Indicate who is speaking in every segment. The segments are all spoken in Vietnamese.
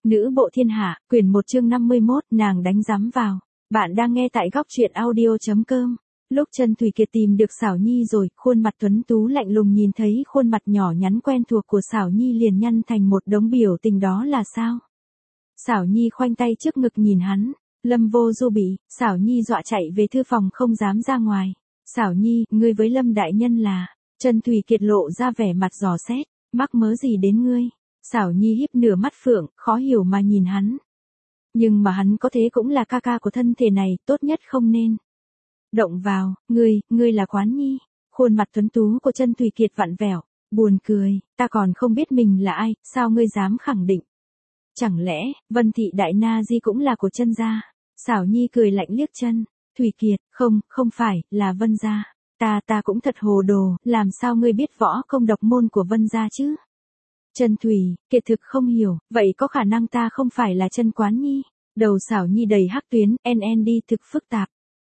Speaker 1: Nữ bộ thiên hạ, quyển 1 chương 51, nàng đánh giám vào. Bạn đang nghe tại góc truyện audio.com. Lúc Chân Thủy Kiệt tìm được Xảo Nhi rồi, khuôn mặt tuấn tú lạnh lùng nhìn thấy khuôn mặt nhỏ nhắn quen thuộc của Xảo Nhi liền nhăn thành một đống biểu tình đó là sao? Xảo Nhi khoanh tay trước ngực nhìn hắn, Lâm Vô Du bị, Xảo Nhi dọa chạy về thư phòng không dám ra ngoài. Xảo Nhi, ngươi với Lâm đại nhân là, Chân Thủy Kiệt lộ ra vẻ mặt dò xét, mắc mớ gì đến ngươi? Xảo Nhi híp nửa mắt phượng, khó hiểu mà nhìn hắn. Nhưng mà hắn có thế cũng là ca ca của thân thể này, tốt nhất không nên động vào. Ngươi là Quán Nhi. Khuôn mặt tuấn tú của Chân Thủy Kiệt vặn vẹo, buồn cười, ta còn không biết mình là ai, sao ngươi dám khẳng định? Chẳng lẽ, Vân Thị Đại Na Di cũng là của Chân gia? Xảo Nhi cười lạnh liếc Chân Thủy Kiệt, không phải, là Vân gia. Ta cũng thật hồ đồ, làm sao ngươi biết võ công độc môn của Vân gia chứ? Chân Thủy Kiệt thực không hiểu, vậy có khả năng ta không phải là Chân Quán Nhi? Đầu Xảo Nhi đầy hắc tuyến, NND thực phức tạp.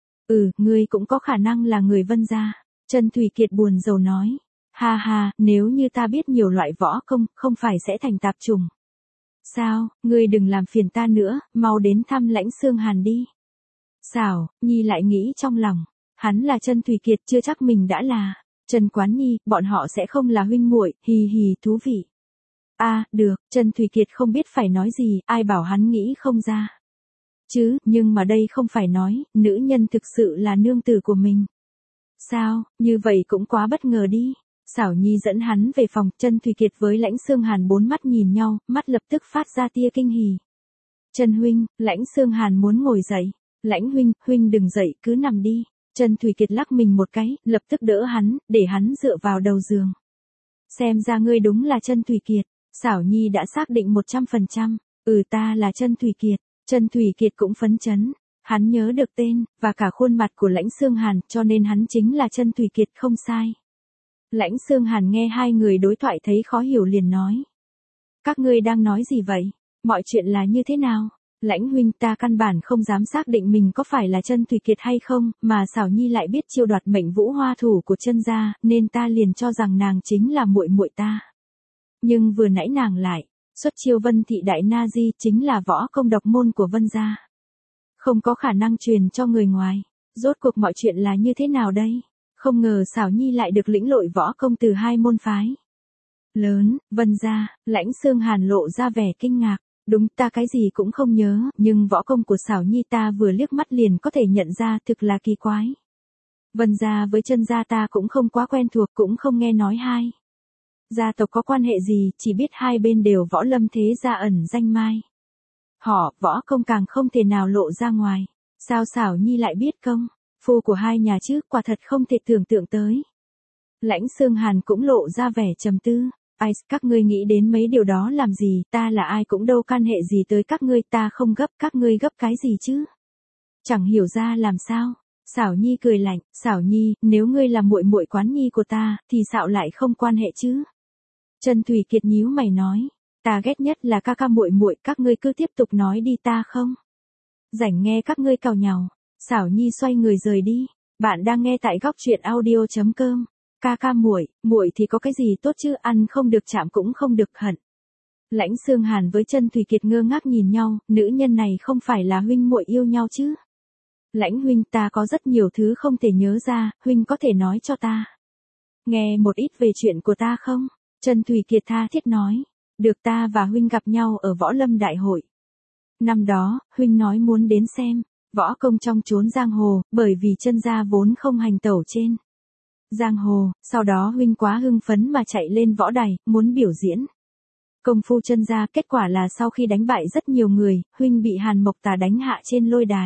Speaker 1: Ngươi cũng có khả năng là người Vân gia. Chân Thủy Kiệt buồn rầu nói. Ha ha, nếu như ta biết nhiều loại võ công, không phải sẽ thành tạp chủng. Sao, ngươi đừng làm phiền ta nữa, mau đến thăm Lãnh Xương Hàn đi. Xảo Nhi lại nghĩ trong lòng, hắn là Chân Thủy Kiệt chưa chắc mình đã là Chân Quán Nhi, bọn họ sẽ không là huynh muội, hì hì thú vị. Được, Chân Thủy Kiệt không biết phải nói gì, ai bảo hắn nghĩ không ra. Chứ, nhưng mà đây không phải nói, nữ nhân thực sự là nương tử của mình. Sao, như vậy cũng quá bất ngờ đi. Xảo Nhi dẫn hắn về phòng, Chân Thủy Kiệt với Lãnh Xương Hàn bốn mắt nhìn nhau, mắt lập tức phát ra tia kinh hỉ. Chân huynh, Lãnh Xương Hàn muốn ngồi dậy. Lãnh huynh đừng dậy, cứ nằm đi. Chân Thủy Kiệt lắc mình một cái, lập tức đỡ hắn, để hắn dựa vào đầu giường. Xem ra ngươi đúng là Chân Thủy Kiệt. Xảo Nhi đã xác định 100%. Ta là Chân Thủy Kiệt. Chân Thủy Kiệt cũng phấn chấn. Hắn nhớ được tên, và cả khuôn mặt của Lãnh Xương Hàn, cho nên hắn chính là Chân Thủy Kiệt không sai. Lãnh Xương Hàn nghe hai người đối thoại thấy khó hiểu liền nói. Các ngươi đang nói gì vậy? Mọi chuyện là như thế nào? Lãnh huynh, ta căn bản không dám xác định mình có phải là Chân Thủy Kiệt hay không, mà Xảo Nhi lại biết chiêu đoạt mệnh vũ hoa thủ của Chân gia, nên ta liền cho rằng nàng chính là muội muội ta. Nhưng vừa nãy nàng lại xuất chiêu Vân Thị Đại Na Di, chính là võ công độc môn của Vân gia. Không có khả năng truyền cho người ngoài. Rốt cuộc mọi chuyện là như thế nào đây? Không ngờ Xảo Nhi lại được lĩnh lội võ công từ hai môn phái lớn, Vân gia. Lãnh Xương Hàn lộ ra vẻ kinh ngạc. Đúng, ta cái gì cũng không nhớ, nhưng võ công của Xảo Nhi ta vừa liếc mắt liền có thể nhận ra, thực là kỳ quái. Vân gia với Chân gia ta cũng không quá quen thuộc, cũng không nghe nói hai gia tộc có quan hệ gì, chỉ biết hai bên đều võ lâm thế gia ẩn danh mai. Họ, võ công càng không thể nào lộ ra ngoài. Sao Xảo Nhi lại biết công phu của hai nhà chứ, quả thật không thể tưởng tượng tới. Lãnh Xương Hàn cũng lộ ra vẻ trầm tư. Các ngươi nghĩ đến mấy điều đó làm gì, ta là ai cũng đâu can hệ gì tới các ngươi, ta không gấp, các ngươi gấp cái gì chứ? Chẳng hiểu ra làm sao. Xảo Nhi cười lạnh, Xảo Nhi, nếu ngươi là muội muội Quán Nhi của ta, thì sao lại không quan hệ chứ? Chân Thủy Kiệt nhíu mày nói, ta ghét nhất là ca muội muội, các ngươi cứ tiếp tục nói đi, ta không rảnh nghe các ngươi càu nhàu. Xảo Nhi xoay người rời đi. Bạn đang nghe tại góc truyện audio.com. Ca muội thì có cái gì tốt chứ, ăn không được chạm cũng không được hận. Lãnh Xương Hàn với Chân Thủy Kiệt ngơ ngác nhìn nhau, nữ nhân này không phải là huynh muội yêu nhau chứ? Lãnh huynh, ta có rất nhiều thứ không thể nhớ ra, huynh có thể nói cho ta nghe một ít về chuyện của ta không? Chân Thủy Kiệt tha thiết nói. Được, ta và huynh gặp nhau ở Võ Lâm Đại hội. Năm đó, huynh nói muốn đến xem võ công trong chốn giang hồ, bởi vì Chân gia vốn không hành tẩu trên giang hồ, sau đó huynh quá hưng phấn mà chạy lên võ đài, muốn biểu diễn công phu Chân gia, kết quả là sau khi đánh bại rất nhiều người, huynh bị Hàn Mộc Tà đánh hạ trên lôi đài.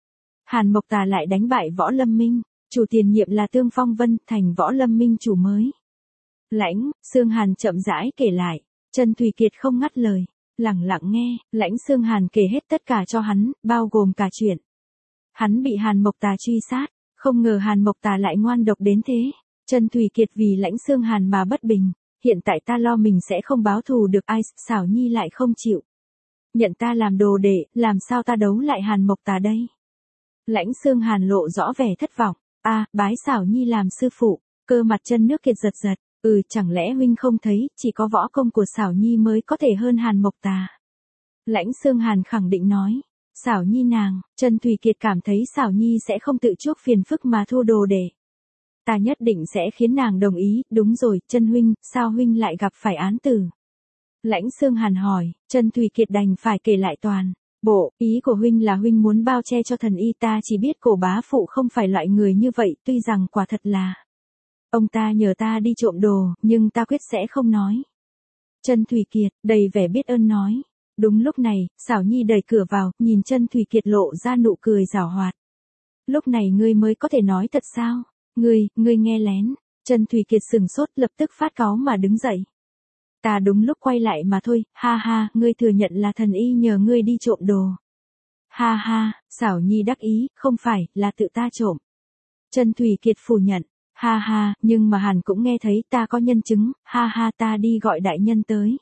Speaker 1: Hàn Mộc Tà lại đánh bại Võ Lâm Minh, chủ tiền nhiệm là Tương Phong Vân, thành Võ Lâm Minh chủ mới. Lãnh Xương Hàn chậm rãi kể lại. Chân Thủy Kiệt không ngắt lời, lặng lặng nghe. Lãnh Xương Hàn kể hết tất cả cho hắn, bao gồm cả chuyện hắn bị Hàn Mộc Tà truy sát, không ngờ Hàn Mộc Tà lại ngoan độc đến thế. Chân Thủy Kiệt vì Lãnh Xương Hàn mà bất bình, hiện tại ta lo mình sẽ không báo thù được ai, Xảo Nhi lại không chịu nhận ta làm đồ đệ, làm sao ta đấu lại Hàn Mộc Tà đây? Lãnh Xương Hàn lộ rõ vẻ thất vọng. Bái Xảo Nhi làm sư phụ. Cơ mặt Chân Nước Kiệt giật giật. Chẳng lẽ huynh không thấy, chỉ có võ công của Xảo Nhi mới có thể hơn Hàn Mộc Tà? Lãnh Xương Hàn khẳng định nói. Xảo Nhi nàng, Trần Thủy Kiệt cảm thấy Xảo Nhi sẽ không tự chuốc phiền phức mà thua đồ để. Ta nhất định sẽ khiến nàng đồng ý, đúng rồi, Trần huynh, sao huynh lại gặp phải án tử? Lãnh Xương Hàn hỏi, Trần Thủy Kiệt đành phải kể lại toàn bộ, ý của huynh là huynh muốn bao che cho thần y, ta chỉ biết Cổ bá phụ không phải loại người như vậy, tuy rằng quả thật là ông ta nhờ ta đi trộm đồ, nhưng ta quyết sẽ không nói. Trần Thủy Kiệt, đầy vẻ biết ơn nói. Đúng lúc này, Xảo Nhi đẩy cửa vào, nhìn Trần Thủy Kiệt lộ ra nụ cười giảo hoạt. Lúc này ngươi mới có thể nói thật sao? Ngươi nghe lén. Trần Thủy Kiệt sừng sốt, lập tức phát cáu mà đứng dậy. Ta đúng lúc quay lại mà thôi, ha ha, ngươi thừa nhận là thần y nhờ ngươi đi trộm đồ. Ha ha, Xảo Nhi đắc ý, không phải, là tự ta trộm. Trần Thủy Kiệt phủ nhận. Ha ha, nhưng mà Hàn cũng nghe thấy, ta có nhân chứng, ha ha, ta đi gọi đại nhân tới.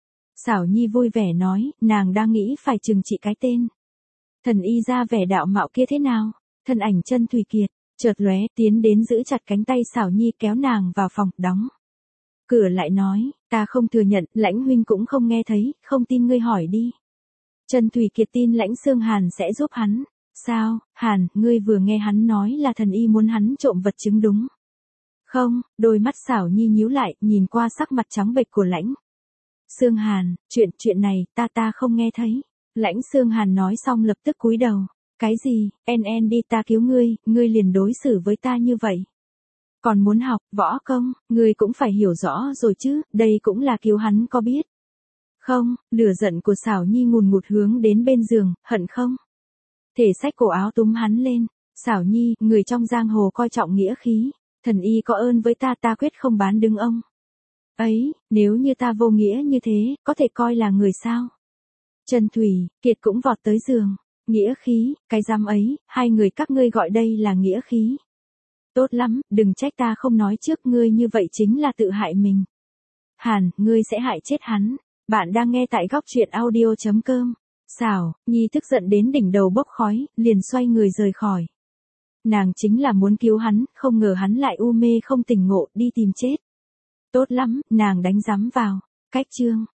Speaker 1: Xảo Nhi vui vẻ nói, nàng đang nghĩ phải trừng trị cái tên thần y ra vẻ đạo mạo kia thế nào. Thân ảnh Trần Thủy Kiệt chợt lóe, tiến đến giữ chặt cánh tay Xảo Nhi, kéo nàng vào phòng, đóng cửa lại nói, ta không thừa nhận, Lãnh huynh cũng không nghe thấy, không tin ngươi hỏi đi. Trần Thủy Kiệt tin Lãnh Xương Hàn sẽ giúp hắn. Sao, Hàn, ngươi vừa nghe hắn nói là thần y muốn hắn trộm vật chứng đúng không? Đôi mắt Xảo Nhi nhíu lại, nhìn qua sắc mặt trắng bệch của Lãnh Xương Hàn, chuyện này, ta không nghe thấy. Lãnh Xương Hàn nói xong lập tức cúi đầu. Cái gì, en đi, ta cứu ngươi liền đối xử với ta như vậy. Còn muốn học võ công, ngươi cũng phải hiểu rõ rồi chứ, đây cũng là cứu hắn có biết không? Lửa giận của Xảo Nhi ngùn ngụt hướng đến bên giường, hận không thể xách cổ áo túm hắn lên. Xảo Nhi, người trong giang hồ coi trọng nghĩa khí, thần y có ơn với ta, ta quyết không bán đứng ông ấy, nếu như ta vô nghĩa như thế, có thể coi là người sao? Trần Thủy Kiệt cũng vọt tới giường. Nghĩa khí, cái dám ấy, hai người các ngươi gọi đây là nghĩa khí. Tốt lắm, đừng trách ta không nói trước, ngươi như vậy chính là tự hại mình. Hàn, ngươi sẽ hại chết hắn. Bạn đang nghe tại góc truyện audio.com. Xảo Nhi tức giận đến đỉnh đầu bốc khói, liền xoay người rời khỏi. Nàng chính là muốn cứu hắn, không ngờ hắn lại u mê không tỉnh ngộ, đi tìm chết. Tốt lắm, nàng đánh giám vào. Cách chương